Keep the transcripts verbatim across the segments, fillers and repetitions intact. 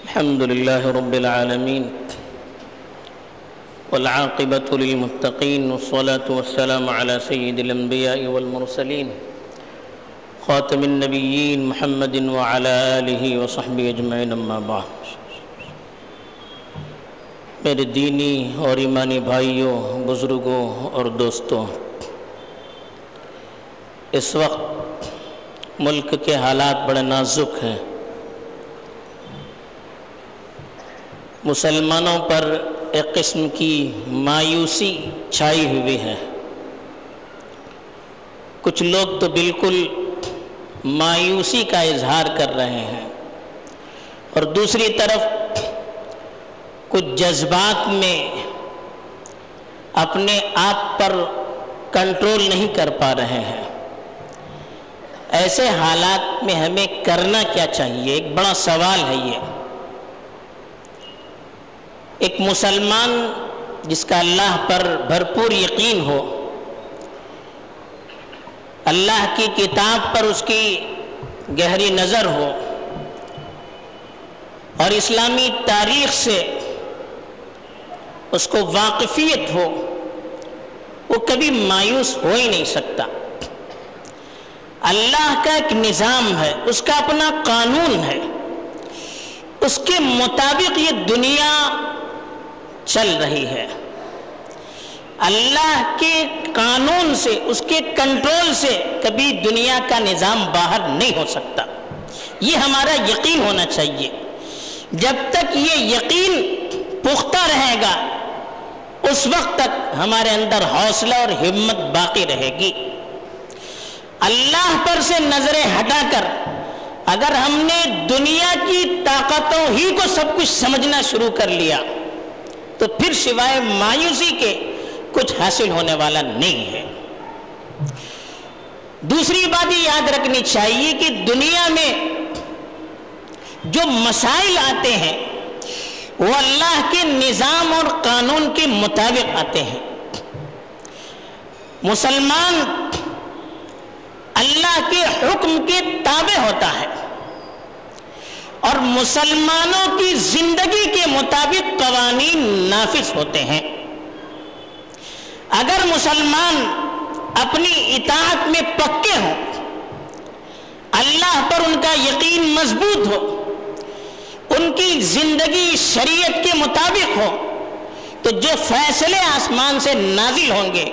الحمد لله رب العالمين والعاقبة للمتقين والصلاة والسلام على سيد الأنبياء والمرسلين خاتم النبيين محمد وعلى آله وصحبه أجمعين أما بعد۔ میرے دینی اور ایمانی بھائیوں، بزرگوں اور دوستوں، اس وقت ملک کے حالات بڑے نازک ہیں۔ مسلمانوں پر ایک قسم کی مایوسی چھائی ہوئی ہے۔ کچھ لوگ تو بالکل مایوسی کا اظہار کر رہے ہیں، اور دوسری طرف کچھ جذبات میں اپنے آپ پر کنٹرول نہیں کر پا رہے ہیں۔ ایسے حالات میں ہمیں کرنا کیا چاہیے؟ ایک بڑا سوال ہے یہ۔ ایک مسلمان جس کا اللہ پر بھرپور یقین ہو، اللہ کی کتاب پر اس کی گہری نظر ہو، اور اسلامی تاریخ سے اس کو واقفیت ہو، وہ کبھی مایوس ہو ہی نہیں سکتا۔ اللہ کا ایک نظام ہے، اس کا اپنا قانون ہے، اس کے مطابق یہ دنیا چل رہی ہے۔ اللہ کے قانون سے، اس کے کنٹرول سے کبھی دنیا کا نظام باہر نہیں ہو سکتا۔ یہ ہمارا یقین ہونا چاہیے۔ جب تک یہ یقین پختہ رہے گا، اس وقت تک ہمارے اندر حوصلہ اور ہمت باقی رہے گی۔ اللہ پر سے نظریں ہٹا کر اگر ہم نے دنیا کی طاقتوں ہی کو سب کچھ سمجھنا شروع کر لیا، تو پھر سوائے مایوسی کے کچھ حاصل ہونے والا نہیں ہے۔ دوسری بات یہ یاد رکھنی چاہیے کہ دنیا میں جو مسائل آتے ہیں وہ اللہ کے نظام اور قانون کے مطابق آتے ہیں۔ مسلمان اللہ کے حکم کے تابع ہوتا ہے، اور مسلمانوں کی زندگی کے مطابق قوانین نافذ ہوتے ہیں۔ اگر مسلمان اپنی اطاعت میں پکے ہوں، اللہ پر ان کا یقین مضبوط ہو، ان کی زندگی شریعت کے مطابق ہو، تو جو فیصلے آسمان سے نازل ہوں گے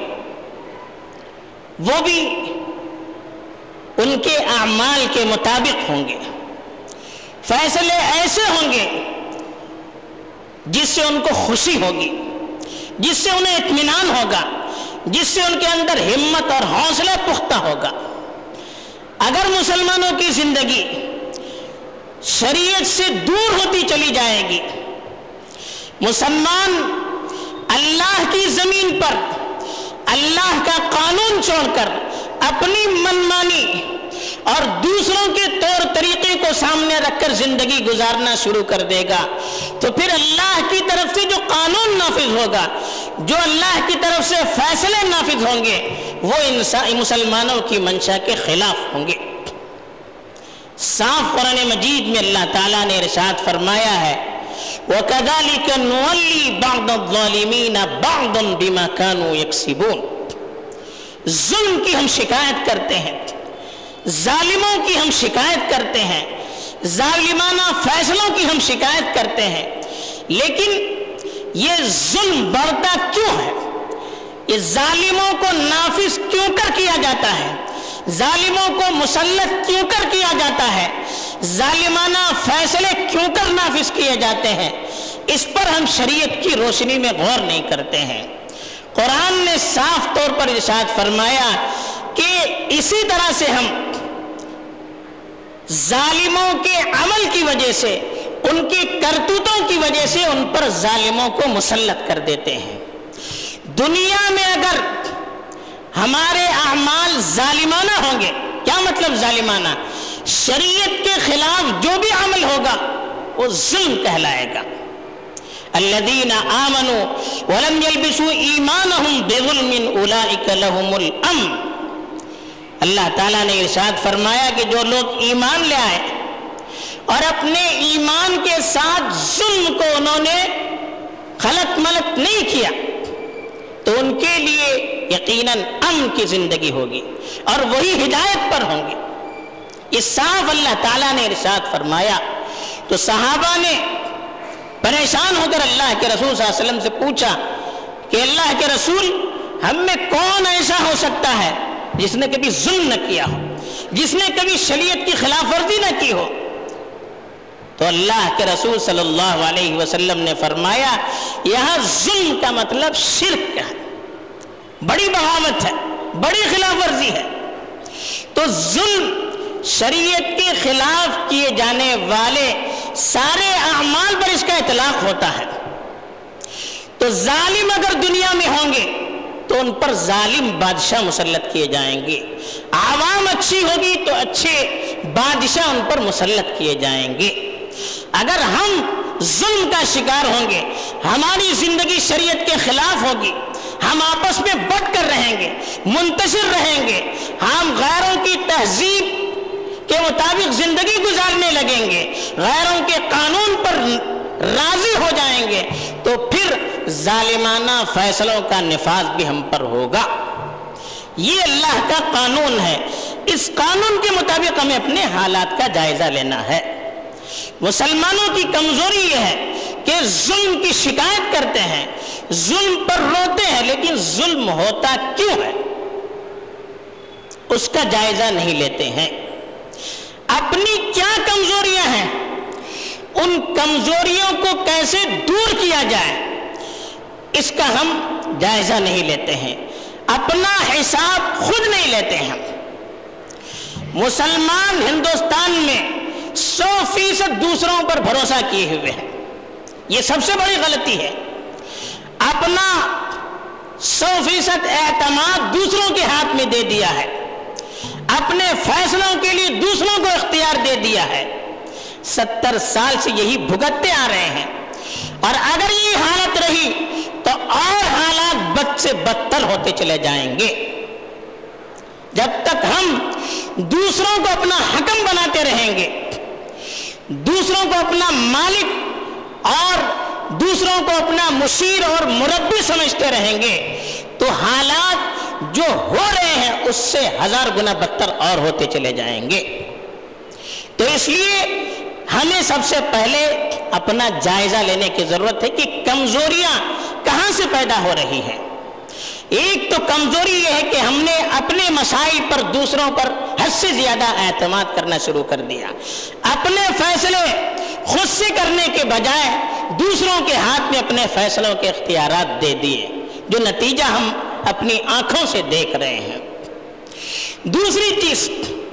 وہ بھی ان کے اعمال کے مطابق ہوں گے۔ فیصلے ایسے ہوں گے جس سے ان کو خوشی ہوگی، جس سے انہیں اطمینان ہوگا، جس سے ان کے اندر ہمت اور حوصلہ پختہ ہوگا۔ اگر مسلمانوں کی زندگی شریعت سے دور ہوتی چلی جائے گی، مسلمان اللہ کی زمین پر اللہ کا قانون چھوڑ کر اپنی منمانی اور دوسروں کے طور طریقے کو سامنے رکھ کر زندگی گزارنا شروع کر دے گا، تو پھر اللہ کی طرف سے جو قانون نافذ ہوگا، جو اللہ کی طرف سے فیصلے نافذ ہوں گے، وہ مسلمانوں کی منشا کے خلاف ہوں گے۔ صاف قرآن مجید میں اللہ تعالیٰ نے ارشاد فرمایا ہے، وَكَذَلِكَ نُوَلِّي بَعْضَ الظَّالِمِينَ بَعْضًا بِمَا كَانُوا يَكْسِبُونَ۔ ظلم کی ہم شکایت کرتے ہیں، ظالموں کی ہم شکایت کرتے ہیں، ظالمانہ فیصلوں کی ہم شکایت کرتے ہیں، لیکن یہ ظلم بڑھتا کیوں ہے؟ یہ ظالموں کو نافذ کیوں کر کیا جاتا ہے؟ ظالموں کو مسلط کیوں کر کیا جاتا ہے؟ ظالمانہ فیصلے کیوں کر نافذ کیے جاتے ہیں؟ اس پر ہم شریعت کی روشنی میں غور نہیں کرتے ہیں۔ قرآن نے صاف طور پر ارشاد فرمایا کہ اسی طرح سے ہم ظالموں کے عمل کی وجہ سے، ان کی کرتوتوں کی وجہ سے ان پر ظالموں کو مسلط کر دیتے ہیں۔ دنیا میں اگر ہمارے اعمال ظالمانہ ہوں گے، کیا مطلب ظالمانہ؟ شریعت کے خلاف جو بھی عمل ہوگا وہ ظلم کہلائے گا۔ الذین آمنوا ولم یلبسوا ایمانہم بظلم اولئک لہم الامن۔ اللہ تعالیٰ نے ارشاد فرمایا کہ جو لوگ ایمان لے آئے اور اپنے ایمان کے ساتھ ظلم کو انہوں نے خلط ملط نہیں کیا تو ان کے لیے یقیناً امن کی زندگی ہوگی اور وہی ہدایت پر ہوں گے. یہ صاف اللہ تعالیٰ نے ارشاد فرمایا. تو صحابہ نے پریشان ہو کر اللہ کے رسول صلی اللہ علیہ وسلم سے پوچھا کہ اللہ کے رسول ہم میں کون ایسا ہو سکتا ہے جس نے کبھی ظلم نہ کیا ہو, جس نے کبھی شریعت کی خلاف ورزی نہ کی ہو؟ تو اللہ کے رسول صلی اللہ علیہ وسلم نے فرمایا یہاں ظلم کا مطلب شرک ہے, بڑی بغاوت ہے, بڑی خلاف ورزی ہے. تو ظلم شریعت کے خلاف کیے جانے والے سارے اعمال پر اس کا اطلاق ہوتا ہے. تو ظالم اگر دنیا میں ہوں گے تو ان پر ظالم بادشاہ مسلط کیے جائیں گے, عوام اچھی ہوگی تو اچھے بادشاہ ان پر مسلط کیے جائیں گے. اگر ہم ظلم کا شکار ہوں گے, ہماری زندگی شریعت کے خلاف ہوگی, ہم آپس میں بٹ کر رہیں گے, منتشر رہیں گے, ہم غیروں کی تہذیب کے مطابق زندگی گزارنے لگیں گے, غیروں کے قانون پر راضی ہو جائیں گے, تو پھر ظالمانہ فیصلوں کا نفاذ بھی ہم پر ہوگا. یہ اللہ کا قانون ہے, اس قانون کے مطابق ہمیں اپنے حالات کا جائزہ لینا ہے. مسلمانوں کی کمزوری یہ ہے کہ ظلم کی شکایت کرتے ہیں, ظلم پر روتے ہیں, لیکن ظلم ہوتا کیوں ہے اس کا جائزہ نہیں لیتے ہیں. اپنی کیا کمزوریاں ہیں, ان کمزوریوں کو کیسے دور کیا جائے اس کا ہم جائزہ نہیں لیتے ہیں, اپنا حساب خود نہیں لیتے ہیں. مسلمان ہندوستان میں سو فیصد دوسروں پر بھروسہ کیے ہوئے ہیں, یہ سب سے بڑی غلطی ہے. اپنا سو فیصد اعتماد دوسروں کے ہاتھ میں دے دیا ہے, اپنے فیصلوں کے لیے دوسروں کو اختیار دے دیا ہے. ستر سال سے یہی بھگتتے آ رہے ہیں, اور اگر یہ حالت رہی تو اور حالات بد سے بدتر ہوتے چلے جائیں گے. جب تک ہم دوسروں کو اپنا حکم بناتے رہیں گے, دوسروں کو اپنا مالک اور دوسروں کو اپنا مشیر اور مربی سمجھتے رہیں گے, تو حالات جو ہو رہے ہیں اس سے ہزار گنا بدتر اور ہوتے چلے جائیں گے. تو اس لیے ہمیں سب سے پہلے اپنا جائزہ لینے کی ضرورت ہے کہ کمزوریاں کہاں سے پیدا ہو رہی ہیں. ایک تو کمزوری یہ ہے کہ ہم نے اپنے مسائل پر دوسروں پر حد سے زیادہ اعتماد کرنا شروع کر دیا, اپنے فیصلے خود سے کرنے کے بجائے دوسروں کے ہاتھ میں اپنے فیصلوں کے اختیارات دے دیے, جو نتیجہ ہم اپنی آنکھوں سے دیکھ رہے ہیں. دوسری چیز,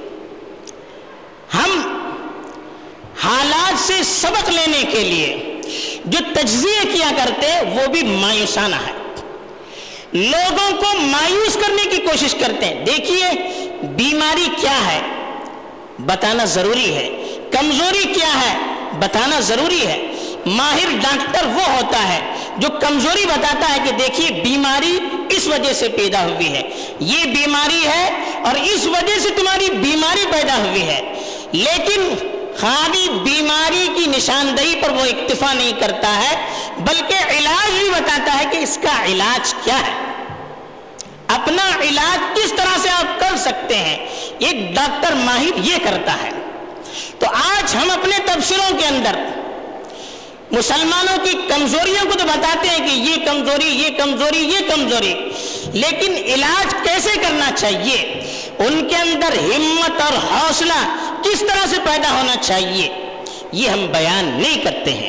ہم حالات سے سبق لینے کے لیے جو تجزیے کیا کرتے وہ بھی مایوسانہ ہے, لوگوں کو مایوس کرنے کی کوشش کرتے ہیں. دیکھیے بیماری کیا ہے بتانا ضروری ہے, کمزوری کیا ہے بتانا ضروری ہے. ماہر ڈاکٹر وہ ہوتا ہے جو کمزوری بتاتا ہے کہ دیکھیے بیماری اس وجہ سے پیدا ہوئی ہے, یہ بیماری ہے اور اس وجہ سے تمہاری بیماری پیدا ہوئی ہے. لیکن خالی بیماری کی نشاندہی پر وہ اکتفا نہیں کرتا ہے, بلکہ علاج بھی بتاتا ہے کہ اس کا علاج کیا ہے, اپنا علاج کس طرح سے آپ کر سکتے ہیں. ایک ڈاکٹر ماہر یہ کرتا ہے. تو آج ہم اپنے تبصروں کے اندر مسلمانوں کی کمزوریوں کو تو بتاتے ہیں کہ یہ کمزوری یہ کمزوری یہ کمزوری, لیکن علاج کیسے کرنا چاہیے, ان کے اندر ہمت اور حوصلہ کس طرح سے پیدا ہونا چاہیے, یہ ہم بیان نہیں کرتے ہیں.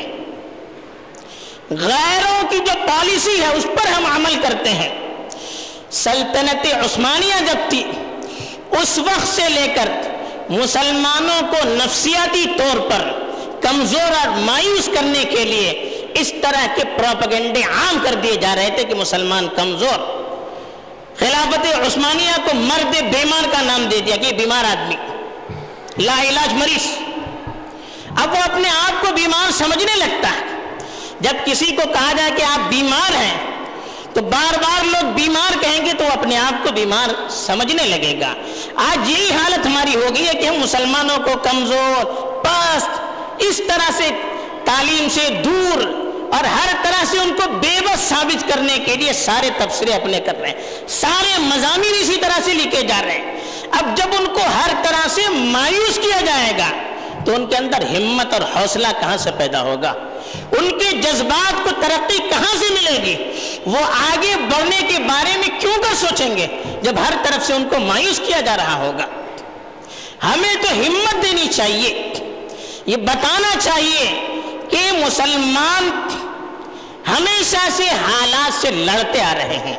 غیروں کی جو پالیسی ہے اس پر ہم عمل کرتے ہیں. سلطنت عثمانیہ جب تھی اس وقت سے لے کر مسلمانوں کو نفسیاتی طور پر کمزور اور مایوس کرنے کے لیے اس طرح کے پروپیگنڈے عام کر دیے جا رہے تھے کہ مسلمان کمزور. خلافت عثمانیہ کو مرد بیمار کا نام دے دیا کہ یہ بیمار آدمی, لا علاج مریض. اب وہ اپنے آپ کو بیمار سمجھنے لگتا ہے. جب کسی کو کہا جائے کہ آپ بیمار ہیں تو بار بار لوگ بیمار کہیں گے تو وہ اپنے آپ کو بیمار سمجھنے لگے گا. آج یہی حالت ہماری ہو گئی ہے کہ ہم مسلمانوں کو کمزور, پست اس طرح سے تعلیم سے دور اور ہر طرح سے ان کو بے بس ثابت کرنے کے لیے سارے تبصرے اپنے کر رہے ہیں، سارے مضامین اسی طرح سے لکھے جا رہے ہیں۔ اب جب ان کو ہر طرح سے مایوس کیا جائے گا تو ان کے اندر ہمت اور حوصلہ کہاں سے پیدا ہوگا؟ ان کے جذبات کو ترقی کہاں سے ملے گی؟ وہ آگے بڑھنے کے بارے میں کیوں کر سوچیں گے جب ہر طرف سے ان کو مایوس کیا جا رہا ہوگا؟ ہمیں تو ہمت دینی چاہیے، یہ بتانا چاہیے کہ مسلمان ہمیشہ سے حالات سے لڑتے آ رہے ہیں،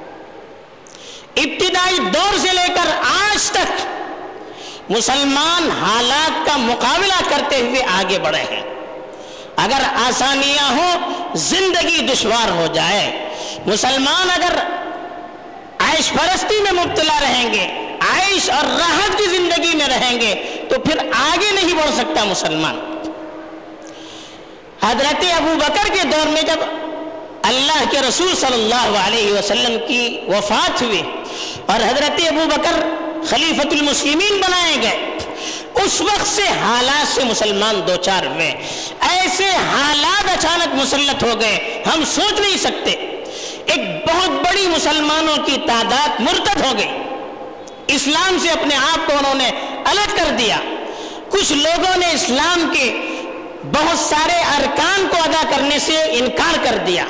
ابتدائی دور سے لے کر آج تک مسلمان حالات کا مقابلہ کرتے ہوئے آگے بڑھے ہیں۔ اگر آسانیاں ہوں، زندگی دشوار ہو جائے، مسلمان اگر عیش پرستی میں مبتلا رہیں گے، عیش اور راحت کی زندگی میں رہیں گے تو پھر آگے نہیں بڑھ سکتا مسلمان۔ حضرت ابو بکر کے دور میں جب اللہ کے رسول صلی اللہ علیہ وسلم کی وفات ہوئی اور حضرت ابو بکر خلیفۃ المسلمین بنائے گئے، اس وقت سے حالات سے مسلمان دوچار ہوئے، ایسے حالات اچانک مسلط ہو گئے ہم سوچ نہیں سکتے۔ ایک بہت بڑی مسلمانوں کی تعداد مرتد ہو گئی، اسلام سے اپنے آپ کو انہوں نے الگ کر دیا۔ کچھ لوگوں نے اسلام کے بہت سارے ارکان کو ادا کرنے سے انکار کر دیا۔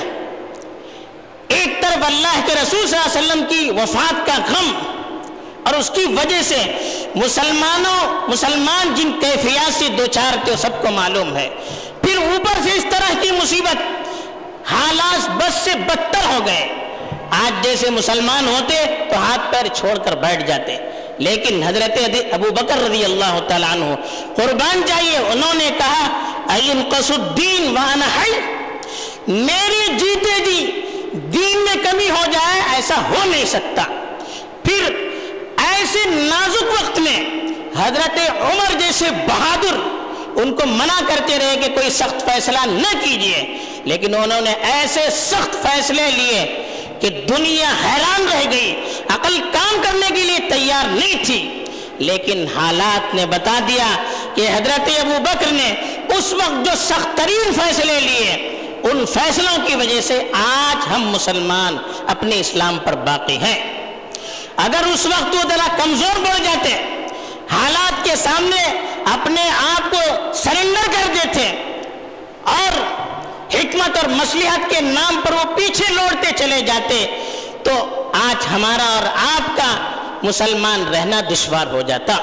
ایک طرف اللہ کے رسول صلی اللہ علیہ وسلم کی وفات کا غم اور اس کی وجہ سے مسلمانوں مسلمان جن کیفیات سے دوچار تھے سب کو معلوم ہے، پھر اوپر سے اس طرح کی مصیبت، حالات بس سے بدتر ہو گئے۔ آج جیسے مسلمان ہوتے تو ہاتھ پیر چھوڑ کر بیٹھ جاتے، لیکن حضرت ابو بکر رضی اللہ تعالیٰ عنہ قربان جائیے، انہوں نے کہا اَيُنْقَصُ الدِّينُ وَأَنَا حَيٌّ، میرے جیتے جی دین میں کمی ہو جائے ایسا ہو نہیں سکتا۔ پھر ایسے نازک وقت میں حضرت عمر جیسے بہادر ان کو منع کرتے رہے کہ کوئی سخت فیصلہ نہ کیجیے، لیکن انہوں نے ایسے سخت فیصلے لیے کہ دنیا حیران رہ گئی، عقل کام کرنے کے لیے تیار نہیں تھی۔ لیکن حالات نے بتا دیا کہ حضرت ابو بکر نے اس وقت جو سخت ترین فیصلے لیے، ان فیصلوں کی وجہ سے آج ہم مسلمان اپنے اسلام پر باقی ہیں۔ اگر اس وقت وہ ذرا کمزور پڑ جاتے، حالات کے سامنے اپنے آپ کو سرنڈر کر دیتے اور حکمت اور مصلحت کے نام پر وہ پیچھے لوٹتے چلے جاتے تو آج ہمارا اور آپ کا مسلمان رہنا دشوار ہو جاتا۔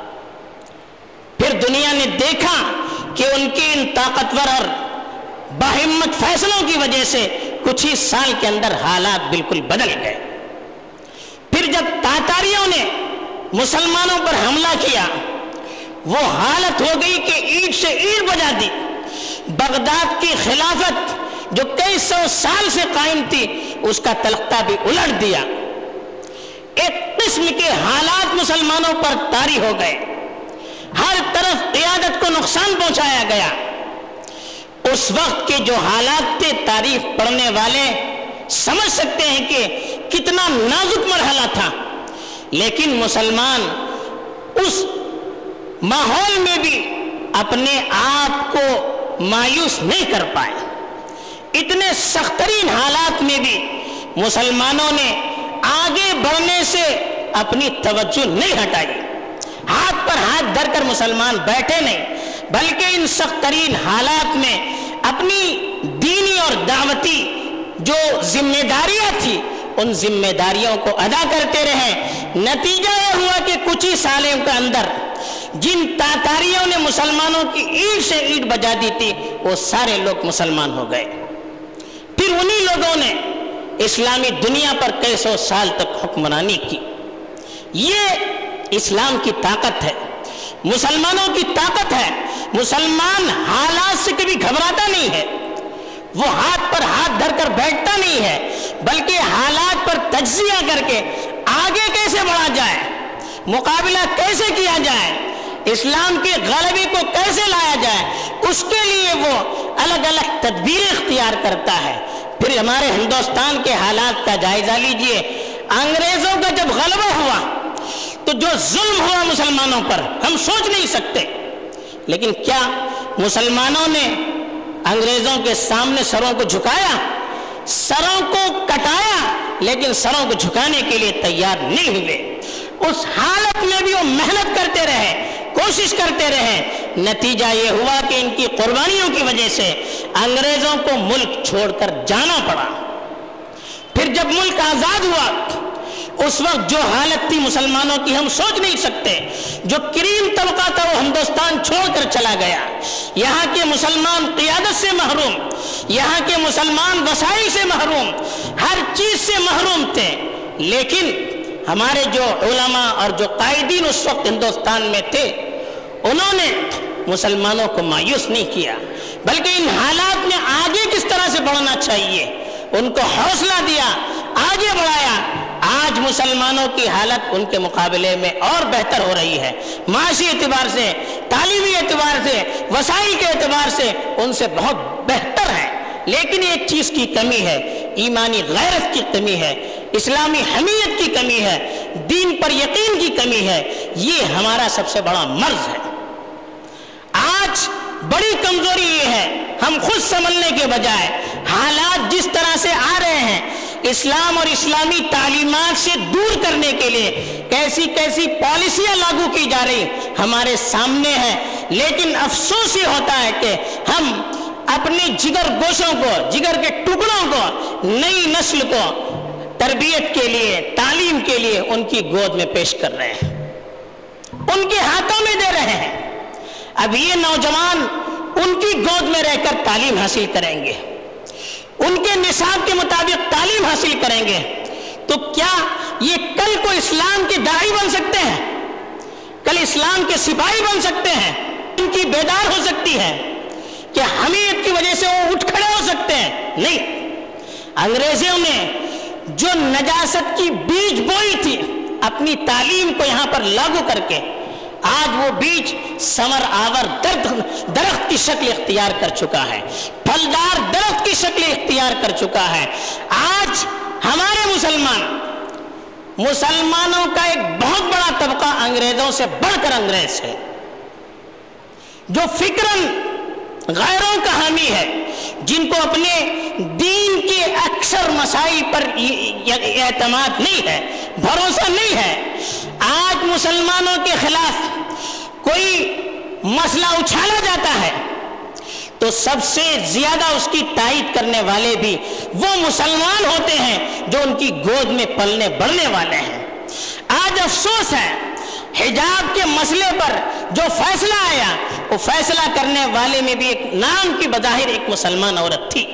پھر دنیا نے دیکھا کہ ان کی ان طاقتور اور باہمت فیصلوں کی وجہ سے کچھ ہی سال کے اندر حالات بالکل بدل گئے۔ پھر جب تاتاریوں نے مسلمانوں پر حملہ کیا، وہ حالت ہو گئی کہ اینٹ سے اینٹ بجا دی۔ بغداد کی خلافت جو کئی سو سال سے قائم تھی، اس کا تلختہ بھی الٹ دیا۔ ایک قسم کے حالات مسلمانوں پر طاری ہو گئے، ہر طرف قیادت کو نقصان پہنچایا گیا۔ اس وقت کے جو حالات تھے، تاریخ پڑھنے والے سمجھ سکتے ہیں کہ کتنا نازک مرحلہ تھا، لیکن مسلمان اس ماحول میں بھی اپنے آپ کو مایوس نہیں کر پائے۔ اتنے سخت ترین حالات میں بھی مسلمانوں نے آگے بڑھنے سے اپنی توجہ نہیں ہٹائی، ہاتھ پر ہاتھ دھر کر مسلمان بیٹھے نہیں، بلکہ ان سخت ترین حالات میں اپنی دینی اور دعوتی جو ذمہ داریاں تھی ان ذمہ داریوں کو ادا کرتے رہے۔ نتیجہ یہ ہوا کہ کچھ ہی سالوں کے اندر جن تاتاریوں نے مسلمانوں کی اینٹ سے اینٹ بجا دی تھی وہ سارے لوگ مسلمان ہو گئے۔ پھر انہی لوگوں نے اسلامی دنیا پر کئی سو سال تک حکمرانی کی۔ یہ اسلام کی طاقت ہے، مسلمانوں کی طاقت ہے۔ مسلمان حالات سے کبھی گھبراتا نہیں ہے، وہ ہاتھ پر ہاتھ دھر کر بیٹھتا نہیں ہے، بلکہ حالات پر تجزیہ کر کے آگے کیسے بڑھا جائے، مقابلہ کیسے کیا جائے، اسلام کے غلبے کو کیسے لایا جائے، اس کے لیے وہ الگ الگ تدبیریں اختیار کرتا ہے۔ پھر ہمارے ہندوستان کے حالات کا جائزہ لیجئے، انگریزوں کا جب غلبہ ہوا تو جو ظلم ہوا مسلمانوں پر ہم سوچ نہیں سکتے، لیکن کیا मुसलमानों ने अंग्रेजों के सामने सरों को झुकाया, सरों को कटाया, लेकिन सरों को झुकाने के लिए तैयार नहीं हुए। उस हालत में भी वो मेहनत करते रहे, कोशिश करते रहे। नतीजा ये हुआ कि इनकी कुर्बानियों की वजह से अंग्रेजों को मुल्क छोड़कर जाना पड़ा। फिर जब मुल्क आजाद हुआ, उस वक्त जो हालत थी मुसलमानों की हम सोच नहीं सकते। जो करीम तबका था वो हिंदुस्तान छोड़कर चला गया। यहाँ के मुसलमान क़ियादत से महरूम, यहाँ के मुसलमान वसाइल से महरूम, हर चीज़ से महरूम थे। लेकिन हमारे जो उलमा और जो कायदीन उस वक्त हिंदुस्तान में थे, उन्होंने मुसलमानों को मायूस नहीं किया, बल्कि इन हालात में आगे किस तरह से बढ़ना चाहिए उनको हौसला दिया, आगे बढ़ाया। आज मुसलमानों की हालत उनके मुकाबले में और बेहतर हो रही है। माशी एतबार से, तालीमी एतबार से, वसाइल के एतबार से उनसे बहुत बेहतर है। लेकिन एक चीज़ की कमी है, ईमानी गैरत की कमी है, इस्लामी हमीयत की कमी है, दीन पर यकीन की कमी है। ये हमारा सबसे बड़ा मर्ज है। आज बड़ी कमजोरी ये है, हम खुद संभलने के बजाय हालात जिस तरह से आ रहे हैं, इस्लाम और इस्लामी तालीमात से दूर करने के लिए कैसी कैसी पॉलिसियां लागू की जा रही हमारे सामने है। लेकिन अफसोस ये होता है कि हम अपने जिगर गोशों को, जिगर के टुकड़ों को, नई नस्ल को तरबियत के लिए, तालीम के लिए उनकी गोद में पेश कर रहे हैं, उनके हाथों में दे रहे हैं। अब ये नौजवान उनकी गोद में रहकर तालीम हासिल करेंगे, उनके निसाब के मुताबिक तालीम हासिल करेंगे, तो क्या ये कल को इस्लाम के दाई बन सकते हैं, कल इस्लाम के सिपाही बन सकते हैं, उनकी बेदार हो सकती है, क्या हमीयत की वजह से वो उठ खड़े हो सकते हैं? नहीं। अंग्रेजों ने जो नजासत की बीज बोई थी अपनी तालीम को यहाँ पर लागू करके, आज वो बीज समर आवर दर्द दरख्त की शक्ल इख्तियार कर चुका है, फलदार दरख्त की शक्ल इख्तियार कर चुका है। आज हमारे मुसलमान मुसलमानों का एक बहुत बड़ा तबका अंग्रेजों से बढ़कर अंग्रेज है, जो फिक्रन गैरों का हामी है, जिनको अपने दीन के अक्सर मसाइल पर एतमाद नहीं है, भरोसा नहीं है। आज मुसलमानों के खिलाफ कोई मसला उछाला जाता है तो सबसे ज्यादा उसकी तायीद करने वाले भी वो मुसलमान होते हैं जो उनकी गोद में पलने बढ़ने वाले हैं। आज अफसोस है, हिजाब के मसले पर जो फैसला आया, वो फैसला करने वाले में भी एक नाम की बजाहिर एक मुसलमान औरत थी।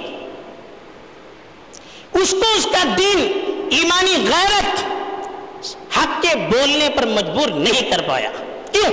उसको उसका दीन, ईमानी गैरत हक के बोलने पर मजबूर नहीं कर पाया। क्यों?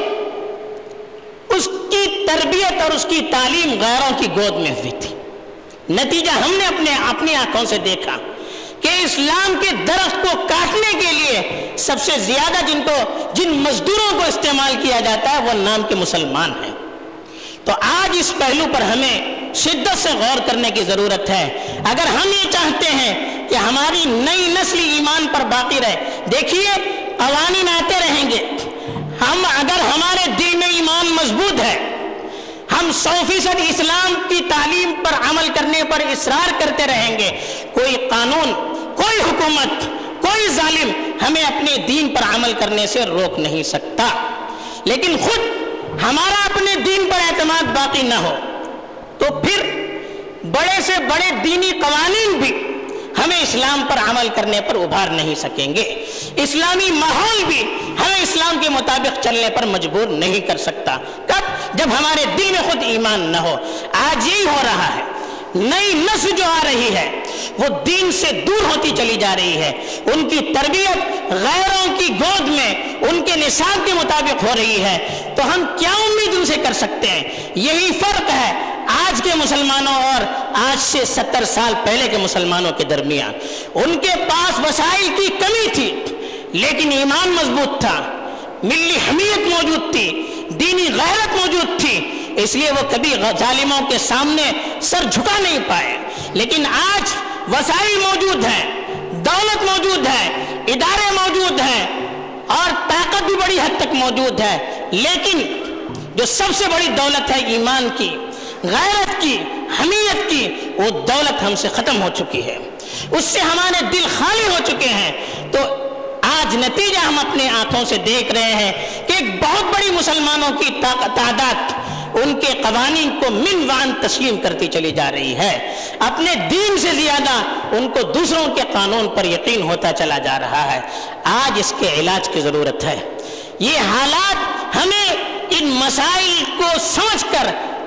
उसकी तरबियत और उसकी तालीम गैरों की गोद में हुई थी। नतीजा हमने अपने अपनी आंखों से देखा कि इस्लाम के दरख्त को काटने के लिए सबसे ज्यादा जिनको जिन मजदूरों को इस्तेमाल किया जाता है वो नाम के मुसलमान हैं। तो आज इस पहलू पर हमें शिद्दत से गौर करने की जरूरत है। अगर हम ये चाहते हैं कि हमारी नई नस्ल ईमान पर बाकी रहे, देखिए कवानीन आते रहेंगे, हम अगर हमारे दिल में ईमान मजबूत है, हम सौ फीसद इस्लाम की तालीम पर अमल करने पर इसरार करते रहेंगे, कोई कानून, कोई हुकूमत, कोई जालिम हमें अपने दीन पर अमल करने से रोक नहीं सकता। लेकिन खुद हमारा अपने दीन पर एतमाद बाकी न हो तो फिर बड़े से बड़े दीनी कवानीन भी हमें इस्लाम पर अमल करने पर उभार नहीं सकेंगे। इस्लामी माहौल भी हमें इस्लाम के मुताबिक चलने पर मजबूर नहीं कर सकता। कब? जब हमारे दिल में खुद ईमान न हो। आज यही हो रहा है। नई नस्ल जो आ रही है वो दीन से दूर होती चली जा रही है, उनकी तरबियत गैरों की गोद में उनके निसाब के मुताबिक हो रही है। तो हम क्या उम्मीद उनसे कर सकते हैं? यही फर्क है आज के मुसलमानों और आज से सत्तर साल पहले के मुसलमानों के दरमियान। उनके पास वसाइल की कमी थी लेकिन ईमान मजबूत था, मिल्ली हमीयत मौजूद थी, दीनी गैरत मौजूद थी, इसलिए वो कभी जालिमों के सामने सर झुका नहीं पाए। लेकिन आज वसाइल मौजूद है, दौलत मौजूद है, इदारे मौजूद हैं और ताकत भी बड़ी हद तक मौजूद है, लेकिन جو سب سے بڑی دولت ہے ایمان کی، غیرت کی، حمیت کی، وہ دولت ہم سے ختم ہو چکی ہے، اس سے ہمارے دل خالی ہو چکے ہیں۔ تو آج نتیجہ ہم اپنے آنکھوں سے دیکھ رہے ہیں کہ ایک بہت بڑی مسلمانوں کی تعداد ان کے قوانین کو من وعن تسلیم کرتی چلی جا رہی ہے، اپنے دین سے زیادہ ان کو دوسروں کے قانون پر یقین ہوتا چلا جا رہا ہے۔ آج اس کے علاج کی ضرورت ہے۔ یہ حالات ہمیں ان مسائل کو سمجھ کر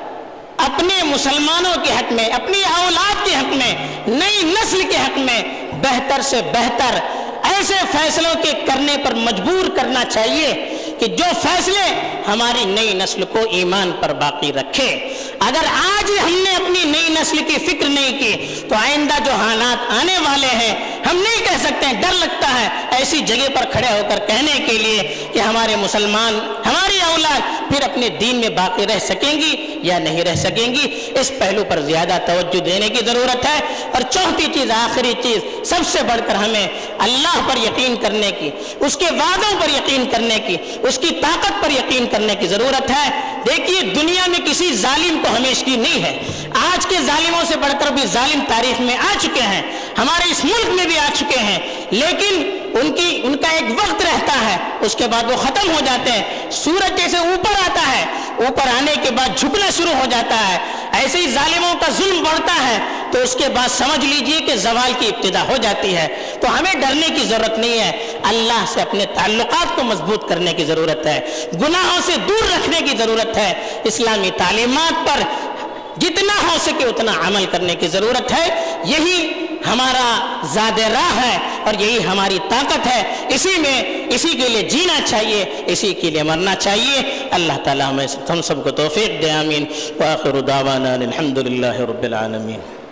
اپنے مسلمانوں کے حق میں، اپنی اولاد کے حق میں، نئی نسل کے حق میں بہتر سے بہتر ایسے فیصلوں کے کرنے پر مجبور کرنا چاہیے کہ جو فیصلے ہماری نئی نسل کو ایمان پر باقی رکھے۔ اگر آج ہم نے اپنی نئی نسل کی فکر نہیں کی تو آئندہ جو حالات آنے والے ہیں ہم نہیں کہہ سکتے ہیں، ڈر لگتا ہے ایسی جگہ پر کھڑے ہو کر کہنے کے لیے کہ ہمارے مسلمان، ہماری اولاد پھر اپنے دین میں باقی رہ سکیں گی یا نہیں رہ سکیں گی۔ اس پہلو پر زیادہ توجہ دینے کی ضرورت ہے۔ اور چوتھی چیز، آخری چیز، سب سے بڑھ کر ہمیں اللہ پر یقین کرنے کی، اس کے وعدوں پر یقین کرنے کی، اس کی طاقت پر یقین کرنے کی ضرورت ہے۔ دیکھیے دنیا میں کسی ظالم کو ہمیشگی نہیں ہے۔ آج کے ظالموں سے بڑھ کر بھی ظالم تاریخ میں آ چکے ہیں، ہمارے اس ملک میں بھی آ چکے ہیں، لیکن ان کی ان کا ایک وقت رہتا ہے، اس کے بعد وہ ختم ہو جاتے ہیں۔ سورج جیسے اوپر آتا ہے، اوپر آنے کے بعد جھکنا شروع ہو جاتا ہے، ایسے ہی ظالموں کا ظلم بڑھتا ہے تو اس کے بعد سمجھ لیجئے کہ زوال کی ابتدا ہو جاتی ہے۔ تو ہمیں ڈرنے کی ضرورت نہیں ہے، اللہ سے اپنے تعلقات کو مضبوط کرنے کی ضرورت ہے، گناہوں سے دور رکھنے کی ضرورت ہے، اسلامی تعلیمات پر جتنا ہو سکے اتنا عمل کرنے کی ضرورت ہے۔ یہی ہمارا زاد راہ ہے اور یہی ہماری طاقت ہے، اسی میں اسی کے لیے جینا چاہیے، اسی کے لیے مرنا چاہیے۔ اللہ تعالیٰ ہمیں ہم سب کو توفیق دے، آمین۔ وآخر دعوانا الحمد للہ رب العالمین۔